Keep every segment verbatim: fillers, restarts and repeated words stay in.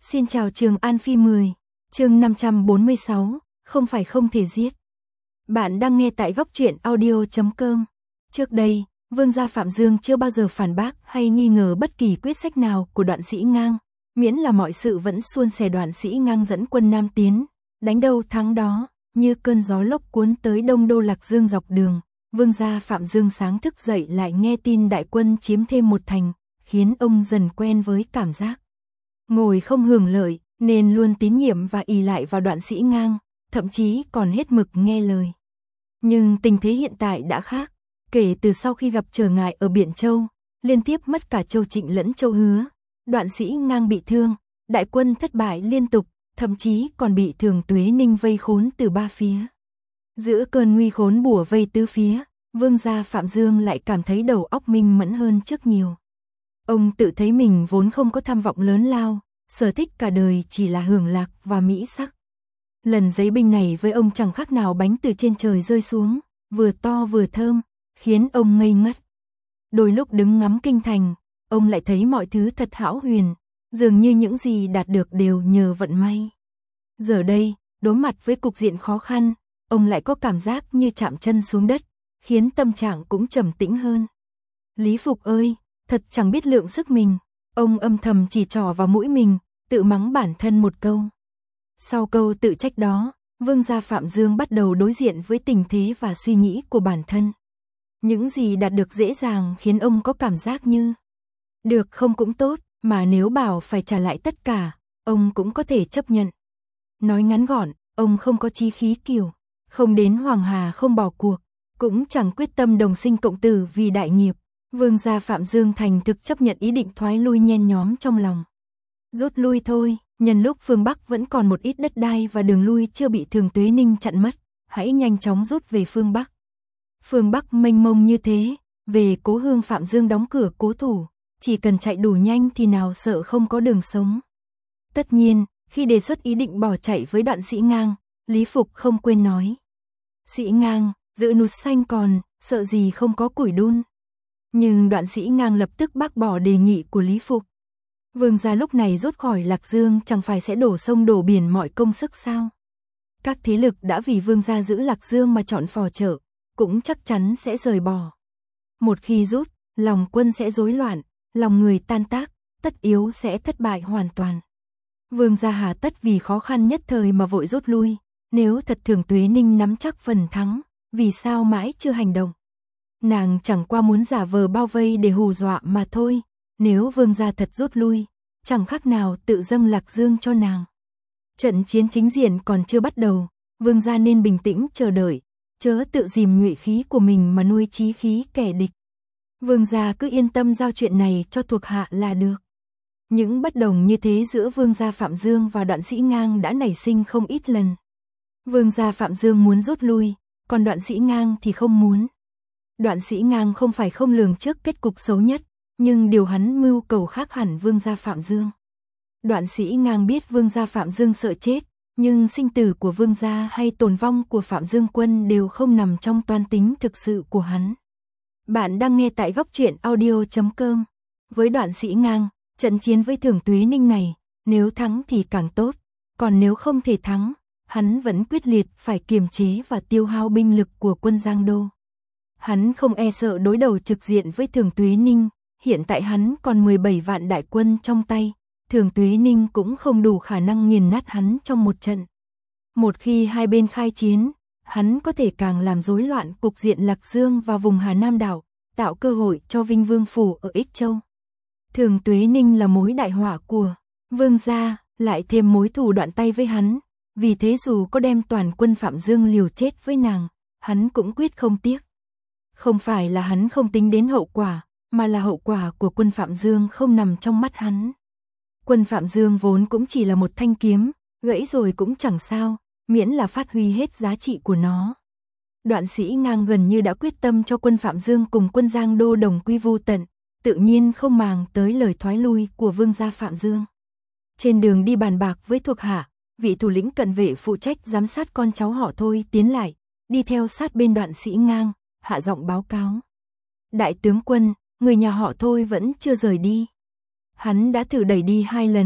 Xin chào Trường An Phi mười, chương năm trăm bốn mươi sáu, không phải không thể giết. Bạn đang nghe tại góc truyện audio chấm com. Trước đây, Vương gia Phạm Dương chưa bao giờ phản bác hay nghi ngờ bất kỳ quyết sách nào của Đoạn Sĩ Ngang, miễn là mọi sự vẫn suôn sẻ. Đoạn Sĩ Ngang dẫn quân Nam tiến, đánh đâu thắng đó, như cơn gió lốc cuốn tới Đông Đô Lạc Dương dọc đường. Vương gia Phạm Dương sáng thức dậy lại nghe tin đại quân chiếm thêm một thành, khiến ông dần quen với cảm giác ngồi không hưởng lợi, nên luôn tín nhiệm và ỷ lại vào Đoạn Sĩ Ngang, thậm chí còn hết mực nghe lời. Nhưng tình thế hiện tại đã khác, kể từ sau khi gặp trở ngại ở Biện Châu, liên tiếp mất cả Châu Trịnh lẫn Châu Hứa, Đoạn Sĩ Ngang bị thương, đại quân thất bại liên tục, thậm chí còn bị Thường Tuế Ninh vây khốn từ ba phía. Giữa cơn nguy khốn bủa vây tứ phía, Vương gia Phạm Dương lại cảm thấy đầu óc minh mẫn hơn trước nhiều. Ông tự thấy mình vốn không có tham vọng lớn lao, sở thích cả đời chỉ là hưởng lạc và mỹ sắc. Lần giấy binh này với ông chẳng khác nào bánh từ trên trời rơi xuống, vừa to vừa thơm, khiến ông ngây ngất. Đôi lúc đứng ngắm kinh thành, ông lại thấy mọi thứ thật hão huyền, dường như những gì đạt được đều nhờ vận may. Giờ đây, đối mặt với cục diện khó khăn, ông lại có cảm giác như chạm chân xuống đất, khiến tâm trạng cũng trầm tĩnh hơn. Lý Phục ơi, thật chẳng biết lượng sức mình, ông âm thầm chỉ trỏ vào mũi mình, tự mắng bản thân một câu. Sau câu tự trách đó, Vương gia Phạm Dương bắt đầu đối diện với tình thế và suy nghĩ của bản thân. Những gì đạt được dễ dàng khiến ông có cảm giác như được không cũng tốt, mà nếu bảo phải trả lại tất cả, ông cũng có thể chấp nhận. Nói ngắn gọn, ông không có chí khí kiều, không đến Hoàng Hà không bỏ cuộc, cũng chẳng quyết tâm đồng sinh cộng tử vì đại nghiệp. Vương gia Phạm Dương thành thực chấp nhận ý định thoái lui nhen nhóm trong lòng. Rút lui thôi, nhân lúc phương Bắc vẫn còn một ít đất đai và đường lui chưa bị Thường Tuế Ninh chặn mất, hãy nhanh chóng rút về phương Bắc. Phương Bắc mênh mông như thế, về cố hương Phạm Dương đóng cửa cố thủ, chỉ cần chạy đủ nhanh thì nào sợ không có đường sống. Tất nhiên, khi đề xuất ý định bỏ chạy với Đoạn Sĩ Ngang, Lý Phục không quên nói: Sĩ Ngang, giữ nút xanh còn, sợ gì không có củi đun. Nhưng Đoạn Sĩ Ngang lập tức bác bỏ đề nghị của Lý Phục. Vương gia lúc này rút khỏi Lạc Dương chẳng phải sẽ đổ sông đổ biển mọi công sức sao? Các thế lực đã vì vương gia giữ Lạc Dương mà chọn phò trợ, cũng chắc chắn sẽ rời bỏ. Một khi rút, lòng quân sẽ rối loạn, lòng người tan tác, tất yếu sẽ thất bại hoàn toàn. Vương gia hà tất vì khó khăn nhất thời mà vội rút lui, nếu thật Thường Tuế Ninh nắm chắc phần thắng, vì sao mãi chưa hành động? Nàng chẳng qua muốn giả vờ bao vây để hù dọa mà thôi, nếu vương gia thật rút lui, chẳng khác nào tự dâng Lạc Dương cho nàng. Trận chiến chính diện còn chưa bắt đầu, vương gia nên bình tĩnh chờ đợi, chớ tự dìm nhuệ khí của mình mà nuôi chí khí kẻ địch. Vương gia cứ yên tâm giao chuyện này cho thuộc hạ là được. Những bất đồng như thế giữa vương gia Phạm Dương và Đoạn Sĩ Ngang đã nảy sinh không ít lần. Vương gia Phạm Dương muốn rút lui, còn Đoạn Sĩ Ngang thì không muốn. Đoạn Sĩ Ngang không phải không lường trước kết cục xấu nhất, nhưng điều hắn mưu cầu khác hẳn vương gia Phạm Dương. Đoạn Sĩ Ngang biết vương gia Phạm Dương sợ chết, nhưng sinh tử của vương gia hay tồn vong của Phạm Dương quân đều không nằm trong toan tính thực sự của hắn. Bạn đang nghe tại góc truyện audio chấm com. Với Đoạn Sĩ Ngang, trận chiến với Thường Tuế Ninh này, nếu thắng thì càng tốt, còn nếu không thể thắng, hắn vẫn quyết liệt phải kiềm chế và tiêu hao binh lực của quân Giang Đô. Hắn không e sợ đối đầu trực diện với Thường Tuế Ninh, hiện tại hắn còn mười bảy vạn đại quân trong tay, Thường Tuế Ninh cũng không đủ khả năng nghiền nát hắn trong một trận. Một khi hai bên khai chiến, hắn có thể càng làm rối loạn cục diện Lạc Dương và vùng Hà Nam đảo, tạo cơ hội cho Vinh Vương phủ ở Ích Châu. Thường Tuế Ninh là mối đại họa của vương gia, lại thêm mối thù đoạn tay với hắn, vì thế dù có đem toàn quân Phạm Dương liều chết với nàng, hắn cũng quyết không tiếc. Không phải là hắn không tính đến hậu quả, mà là hậu quả của quân Phạm Dương không nằm trong mắt hắn. Quân Phạm Dương vốn cũng chỉ là một thanh kiếm, gãy rồi cũng chẳng sao, miễn là phát huy hết giá trị của nó. Đoạn Sĩ Ngang gần như đã quyết tâm cho quân Phạm Dương cùng quân Giang Đô đồng quy vu tận, tự nhiên không màng tới lời thoái lui của vương gia Phạm Dương. Trên đường đi bàn bạc với thuộc hạ, vị thủ lĩnh cận vệ phụ trách giám sát con cháu họ Thôi tiến lại, đi theo sát bên Đoạn Sĩ Ngang, hạ giọng báo cáo: Đại tướng quân, người nhà họ Thôi vẫn chưa rời đi. Hắn đã thử đẩy đi hai lần,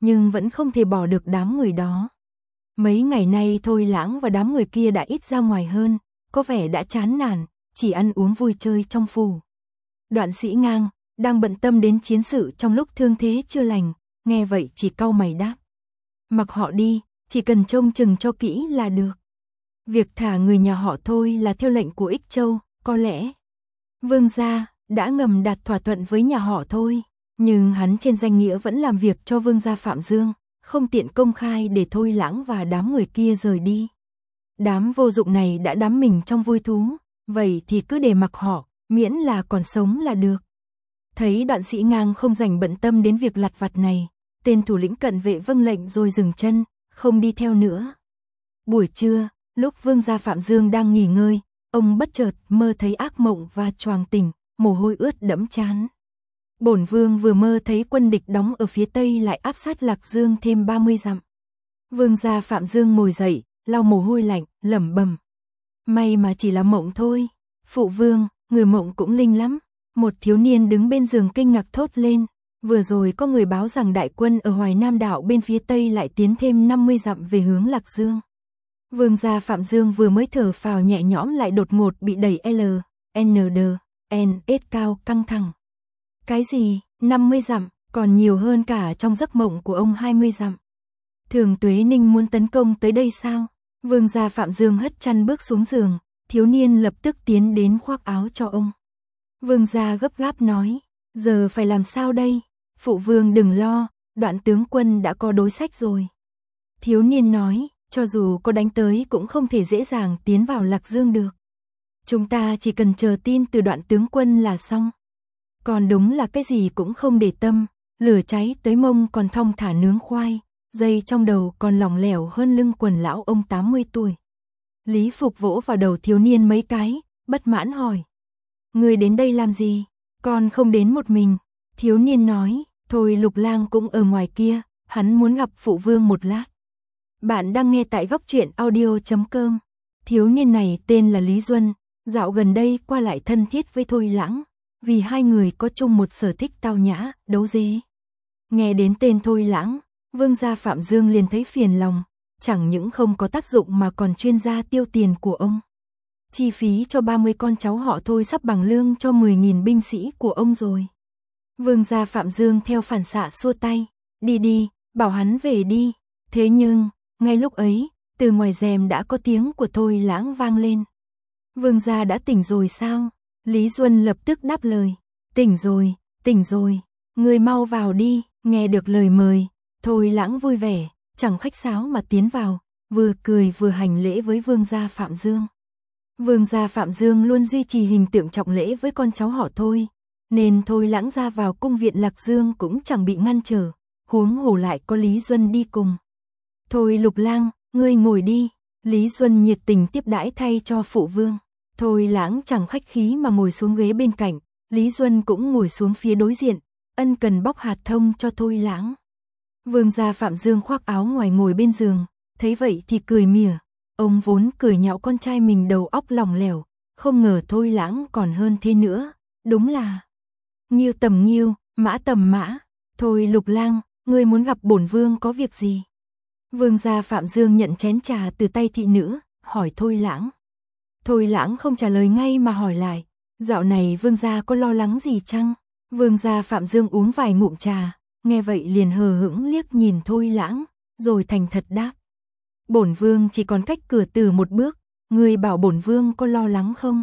nhưng vẫn không thể bỏ được đám người đó. Mấy ngày nay Thôi Lãng và đám người kia đã ít ra ngoài hơn, có vẻ đã chán nản, chỉ ăn uống vui chơi trong phủ. Đoạn Sĩ Ngang, đang bận tâm đến chiến sự trong lúc thương thế chưa lành, nghe vậy chỉ cau mày đáp. Mặc họ đi, chỉ cần trông chừng cho kỹ là được. Việc thả người nhà họ Thôi là theo lệnh của Ích Châu, có lẽ Vương gia đã ngầm đạt thỏa thuận với nhà họ Thôi, nhưng hắn trên danh nghĩa vẫn làm việc cho Vương gia Phạm Dương, không tiện công khai để Thôi Lãng và đám người kia rời đi. Đám vô dụng này đã đắm mình trong vui thú, vậy thì cứ để mặc họ, miễn là còn sống là được. Thấy Đoạn Sĩ Ngang không dành bận tâm đến việc lặt vặt này, tên thủ lĩnh cận vệ vâng lệnh rồi dừng chân, không đi theo nữa. Buổi trưa, lúc Vương gia Phạm Dương đang nghỉ ngơi, ông bất chợt mơ thấy ác mộng và choàng tỉnh, mồ hôi ướt đẫm trán. Bổn vương vừa mơ thấy quân địch đóng ở phía tây lại áp sát Lạc Dương thêm ba mươi dặm. Vương gia Phạm Dương ngồi dậy, lau mồ hôi lạnh, lẩm bẩm. May mà chỉ là mộng thôi. Phụ vương, người mộng cũng linh lắm. Một thiếu niên đứng bên giường kinh ngạc thốt lên. Vừa rồi có người báo rằng đại quân ở Hoài Nam đảo bên phía tây lại tiến thêm năm mươi dặm về hướng Lạc Dương. Vương gia Phạm Dương vừa mới thở phào nhẹ nhõm lại đột ngột bị đẩy L, N D, N S cao căng thẳng. Cái gì, năm mươi dặm, còn nhiều hơn cả trong giấc mộng của ông hai mươi dặm. Thường Tuế Ninh muốn tấn công tới đây sao? Vương gia Phạm Dương hất chăn bước xuống giường, thiếu niên lập tức tiến đến khoác áo cho ông. Vương gia gấp gáp nói, giờ phải làm sao đây? Phụ vương đừng lo, Đoạn tướng quân đã có đối sách rồi. Thiếu niên nói, cho dù có đánh tới cũng không thể dễ dàng tiến vào Lạc Dương được. Chúng ta chỉ cần chờ tin từ Đoạn tướng quân là xong. Còn đúng là cái gì cũng không để tâm, lửa cháy tới mông còn thong thả nướng khoai, dây trong đầu còn lỏng lẻo hơn lưng quần lão ông tám mươi tuổi. Lý Phục vỗ vào đầu thiếu niên mấy cái, bất mãn hỏi. Người đến đây làm gì? Con không đến một mình. Thiếu niên nói, thôi Lục Lang cũng ở ngoài kia, hắn muốn gặp phụ vương một lát. Bạn đang nghe tại góc truyện audio chấm com. Thiếu niên này tên là Lý Duân, dạo gần đây qua lại thân thiết với Thôi Lãng, vì hai người có chung một sở thích tao nhã, đấu dế. Nghe đến tên Thôi Lãng, Vương gia Phạm Dương liền thấy phiền lòng, chẳng những không có tác dụng mà còn chuyên gia tiêu tiền của ông. Chi phí cho ba mươi con cháu họ Thôi sắp bằng lương cho mười nghìn binh sĩ của ông rồi. Vương gia Phạm Dương theo phản xạ xua tay, đi đi, bảo hắn về đi. Thế nhưng, ngay lúc ấy, từ ngoài rèm đã có tiếng của Thôi Lãng vang lên. Vương gia đã tỉnh rồi sao? Lý Duân lập tức đáp lời, tỉnh rồi, tỉnh rồi, người mau vào đi. Nghe được lời mời, Thôi Lãng vui vẻ, chẳng khách sáo mà tiến vào, vừa cười vừa hành lễ với Vương gia Phạm Dương. Vương gia Phạm Dương luôn duy trì hình tượng trọng lễ với con cháu họ Thôi, nên Thôi Lãng ra vào cung viện Lạc Dương cũng chẳng bị ngăn trở, huống hồ lại có Lý Duân đi cùng. Thôi Lục Lang, ngươi ngồi đi. Lý Duân nhiệt tình tiếp đãi thay cho phụ vương. Thôi Lãng chẳng khách khí mà ngồi xuống ghế bên cạnh, Lý Duân cũng ngồi xuống phía đối diện, ân cần bóc hạt thông cho Thôi Lãng. Vương gia Phạm Dương khoác áo ngoài ngồi bên giường, thấy vậy thì cười mỉa, ông vốn cười nhạo con trai mình đầu óc lỏng lẻo, không ngờ Thôi Lãng còn hơn thế nữa, đúng là nghiêu tầm nghiêu, mã tầm mã. Thôi Lục Lang, ngươi muốn gặp bổn vương có việc gì? Vương gia Phạm Dương nhận chén trà từ tay thị nữ, hỏi Thôi Lãng. Thôi Lãng không trả lời ngay mà hỏi lại, dạo này vương gia có lo lắng gì chăng? Vương gia Phạm Dương uống vài ngụm trà, nghe vậy liền hờ hững liếc nhìn Thôi Lãng, rồi thành thật đáp. Bổn vương chỉ còn cách cửa tử một bước, ngươi bảo bổn vương có lo lắng không?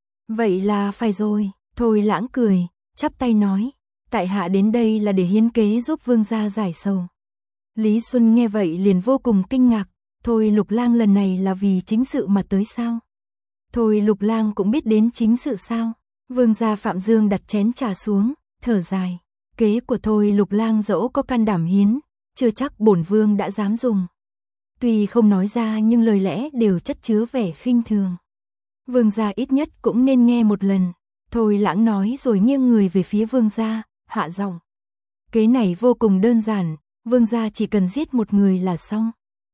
Vậy là phải rồi. Thôi Lãng cười, chắp tay nói, tại hạ đến đây là để hiến kế giúp vương gia giải sầu. Lý Xuân nghe vậy liền vô cùng kinh ngạc, Thôi Lục Lang lần này là vì chính sự mà tới sao? Thôi Lục Lang cũng biết đến chính sự sao? Vương gia Phạm Dương đặt chén trà xuống, thở dài, kế của Thôi Lục Lang dẫu có can đảm hiến, chưa chắc bổn vương đã dám dùng. Tuy không nói ra nhưng lời lẽ đều chất chứa vẻ khinh thường. Vương gia ít nhất cũng nên nghe một lần. Thôi Lãng nói rồi nghiêng người về phía vương gia, hạ giọng. Kế này vô cùng đơn giản, vương gia chỉ cần giết một người là xong.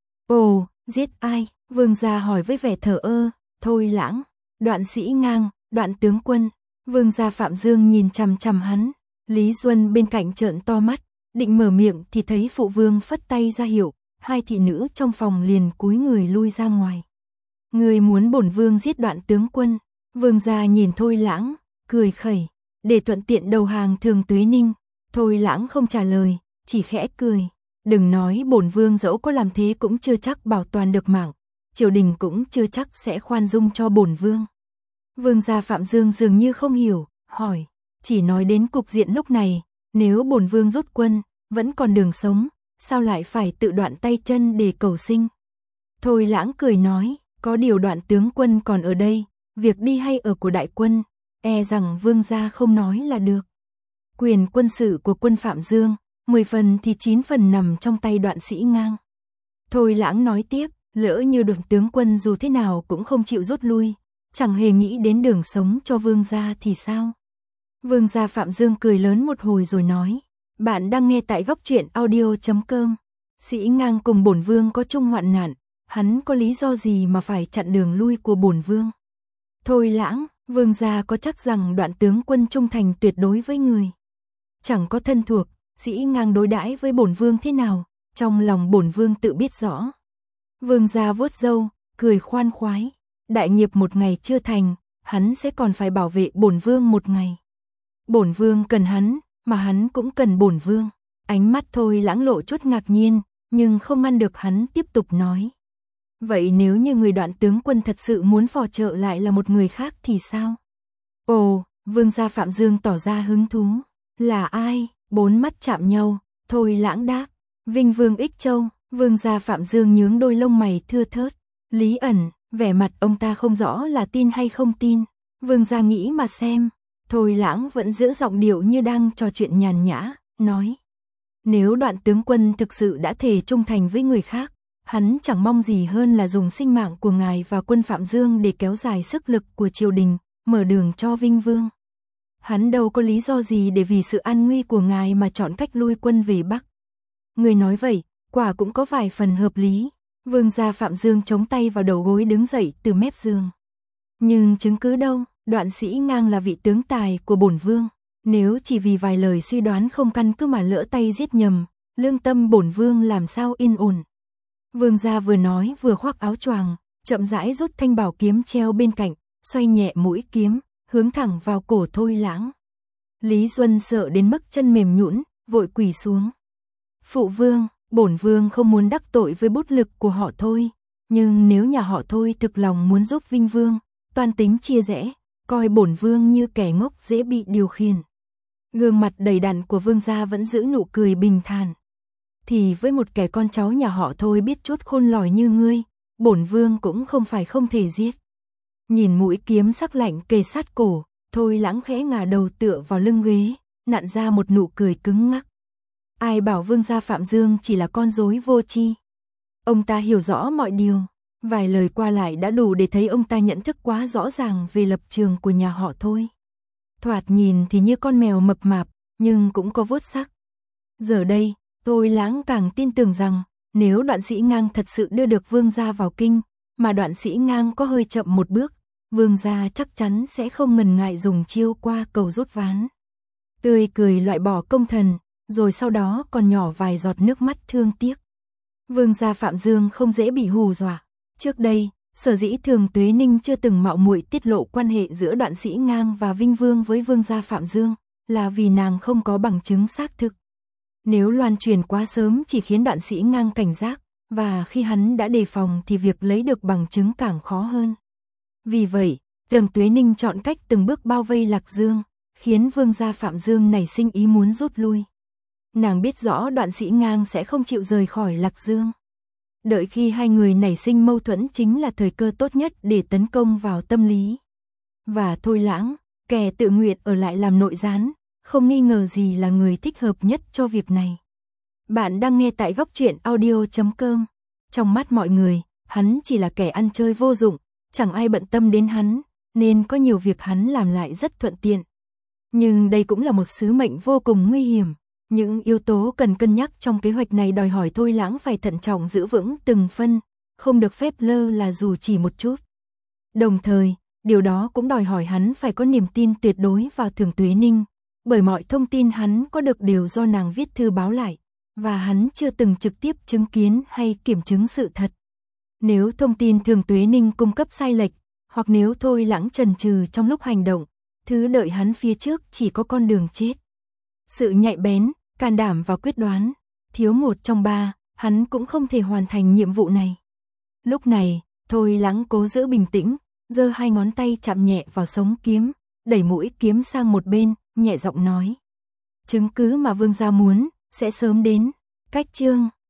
Ồ, giết ai? Vương gia hỏi với vẻ thờ ơ. Thôi Lãng, Đoạn Sĩ Ngang, Đoạn tướng quân. Vương gia Phạm Dương nhìn chằm chằm hắn. Lý Duân bên cạnh trợn to mắt, định mở miệng thì thấy phụ vương phất tay ra hiệu, hai thị nữ trong phòng liền cúi người lui ra ngoài. Người muốn bổn vương giết Đoạn tướng quân? Vương gia nhìn Thôi Lãng, cười khẩy, để thuận tiện đầu hàng Thường Tuế Ninh. Thôi Lãng không trả lời, chỉ khẽ cười. Đừng nói bổn vương dẫu có làm thế cũng chưa chắc bảo toàn được mạng, triều đình cũng chưa chắc sẽ khoan dung cho bổn vương. Vương gia Phạm Dương dường như không hiểu, hỏi, chỉ nói đến cục diện lúc này, nếu bổn vương rút quân, vẫn còn đường sống, sao lại phải tự đoạn tay chân để cầu sinh? Thôi Lãng cười nói, có điều Đoạn tướng quân còn ở đây, việc đi hay ở của đại quân, e rằng vương gia không nói là được. Quyền quân sự của quân Phạm Dương, mười phần thì chín phần nằm trong tay Đoạn Sĩ Ngang. Thôi Lãng nói tiếp, lỡ như Đoạn tướng quân dù thế nào cũng không chịu rút lui, chẳng hề nghĩ đến đường sống cho vương gia thì sao? Vương gia Phạm Dương cười lớn một hồi rồi nói, bạn đang nghe tại góc truyện audio chấm com. Sĩ Ngang cùng bổn vương có chung hoạn nạn, hắn có lý do gì mà phải chặn đường lui của bổn vương? Thôi Lãng, vương gia có chắc rằng Đoạn tướng quân trung thành tuyệt đối với người? Chẳng có thân thuộc, Sĩ Ngang đối đãi với bổn vương thế nào, trong lòng bổn vương tự biết rõ. Vương gia vuốt râu, cười khoan khoái, đại nghiệp một ngày chưa thành, hắn sẽ còn phải bảo vệ bổn vương một ngày. Bổn vương cần hắn, mà hắn cũng cần bổn vương. Ánh mắt Thôi Lãng lộ chút ngạc nhiên, nhưng không ngăn được hắn tiếp tục nói. Vậy nếu như người Đoạn tướng quân thật sự muốn phò trợ lại là một người khác thì sao? Ồ, vương gia Phạm Dương tỏ ra hứng thú. Là ai? Bốn mắt chạm nhau, Thôi Lãng đáp. Vinh Vương Ích Châu. Vương gia Phạm Dương nhướng đôi lông mày thưa thớt. Lý ẩn, vẻ mặt ông ta không rõ là tin hay không tin. Vương gia nghĩ mà xem. Thôi Lãng vẫn giữ giọng điệu như đang trò chuyện nhàn nhã, nói. Nếu Đoạn tướng quân thực sự đã thề trung thành với người khác, hắn chẳng mong gì hơn là dùng sinh mạng của ngài và quân Phạm Dương để kéo dài sức lực của triều đình, mở đường cho Vinh Vương. Hắn đâu có lý do gì để vì sự an nguy của ngài mà chọn cách lui quân về Bắc. Người nói vậy, quả cũng có vài phần hợp lý. Vương gia Phạm Dương chống tay vào đầu gối đứng dậy từ mép giường. Nhưng chứng cứ đâu? Đoạn Sĩ Ngang là vị tướng tài của bổn vương, nếu chỉ vì vài lời suy đoán không căn cứ mà lỡ tay giết nhầm, lương tâm bổn vương làm sao yên ổn. Vương gia vừa nói vừa khoác áo choàng, chậm rãi rút thanh bảo kiếm treo bên cạnh, xoay nhẹ mũi kiếm, hướng thẳng vào cổ Thôi Lãng. Lý Duân sợ đến mức chân mềm nhũn, vội quỳ xuống. Phụ vương, bổn vương không muốn đắc tội với bút lực của họ Thôi, nhưng nếu nhà họ Thôi thực lòng muốn giúp Vinh Vương, toan tính chia rẽ, coi bổn vương như kẻ ngốc dễ bị điều khiển. Gương mặt đầy đặn của vương gia vẫn giữ nụ cười bình thản. Thì với một kẻ con cháu nhà họ Thôi biết chút khôn lỏi như ngươi, bổn vương cũng không phải không thể giết. Nhìn mũi kiếm sắc lạnh kề sát cổ, Thôi Lãng khẽ ngả đầu tựa vào lưng ghế, nặn ra một nụ cười cứng ngắc. Ai bảo vương gia Phạm Dương chỉ là con rối vô tri. Ông ta hiểu rõ mọi điều. Vài lời qua lại đã đủ để thấy ông ta nhận thức quá rõ ràng về lập trường của nhà họ Thôi. Thoạt nhìn thì như con mèo mập mạp, nhưng cũng có vuốt sắc. Giờ đây, Thôi Lãng càng tin tưởng rằng, nếu Đoạn Sĩ Ngang thật sự đưa được vương gia vào kinh, mà Đoạn Sĩ Ngang có hơi chậm một bước, vương gia chắc chắn sẽ không ngần ngại dùng chiêu qua cầu rút ván. Tươi cười loại bỏ công thần, rồi sau đó còn nhỏ vài giọt nước mắt thương tiếc. Vương gia Phạm Dương không dễ bị hù dọa. Trước đây, sở dĩ Thường Tuế Ninh chưa từng mạo muội tiết lộ quan hệ giữa Đoạn Sĩ Ngang và Vinh Vương với vương gia Phạm Dương, là vì nàng không có bằng chứng xác thực. Nếu loan truyền quá sớm chỉ khiến Đoạn Sĩ Ngang cảnh giác, và khi hắn đã đề phòng thì việc lấy được bằng chứng càng khó hơn. Vì vậy, Thường Tuế Ninh chọn cách từng bước bao vây Lạc Dương, khiến vương gia Phạm Dương nảy sinh ý muốn rút lui. Nàng biết rõ Đoạn Sĩ Ngang sẽ không chịu rời khỏi Lạc Dương. Đợi khi hai người nảy sinh mâu thuẫn chính là thời cơ tốt nhất để tấn công vào tâm lý. Và Thôi Lãng, kẻ tự nguyện ở lại làm nội gián, không nghi ngờ gì là người thích hợp nhất cho việc này. Bạn đang nghe tại góc truyện audio chấm com. Trong mắt mọi người, hắn chỉ là kẻ ăn chơi vô dụng, chẳng ai bận tâm đến hắn, nên có nhiều việc hắn làm lại rất thuận tiện. Nhưng đây cũng là một sứ mệnh vô cùng nguy hiểm. Những yếu tố cần cân nhắc trong kế hoạch này đòi hỏi Thôi Lãng phải thận trọng giữ vững từng phân, không được phép lơ là dù chỉ một chút. Đồng thời, điều đó cũng đòi hỏi hắn phải có niềm tin tuyệt đối vào Thường Tuế Ninh, bởi mọi thông tin hắn có được đều do nàng viết thư báo lại, và hắn chưa từng trực tiếp chứng kiến hay kiểm chứng sự thật. Nếu thông tin Thường Tuế Ninh cung cấp sai lệch, hoặc nếu Thôi Lãng chần chừ trong lúc hành động, thứ đợi hắn phía trước chỉ có con đường chết. Sự nhạy bén, can đảm và quyết đoán, thiếu một trong ba, hắn cũng không thể hoàn thành nhiệm vụ này. Lúc này, Thôi Lãng cố giữ bình tĩnh, giơ hai ngón tay chạm nhẹ vào sống kiếm, đẩy mũi kiếm sang một bên, nhẹ giọng nói. Chứng cứ mà vương gia muốn, sẽ sớm đến. Cách chương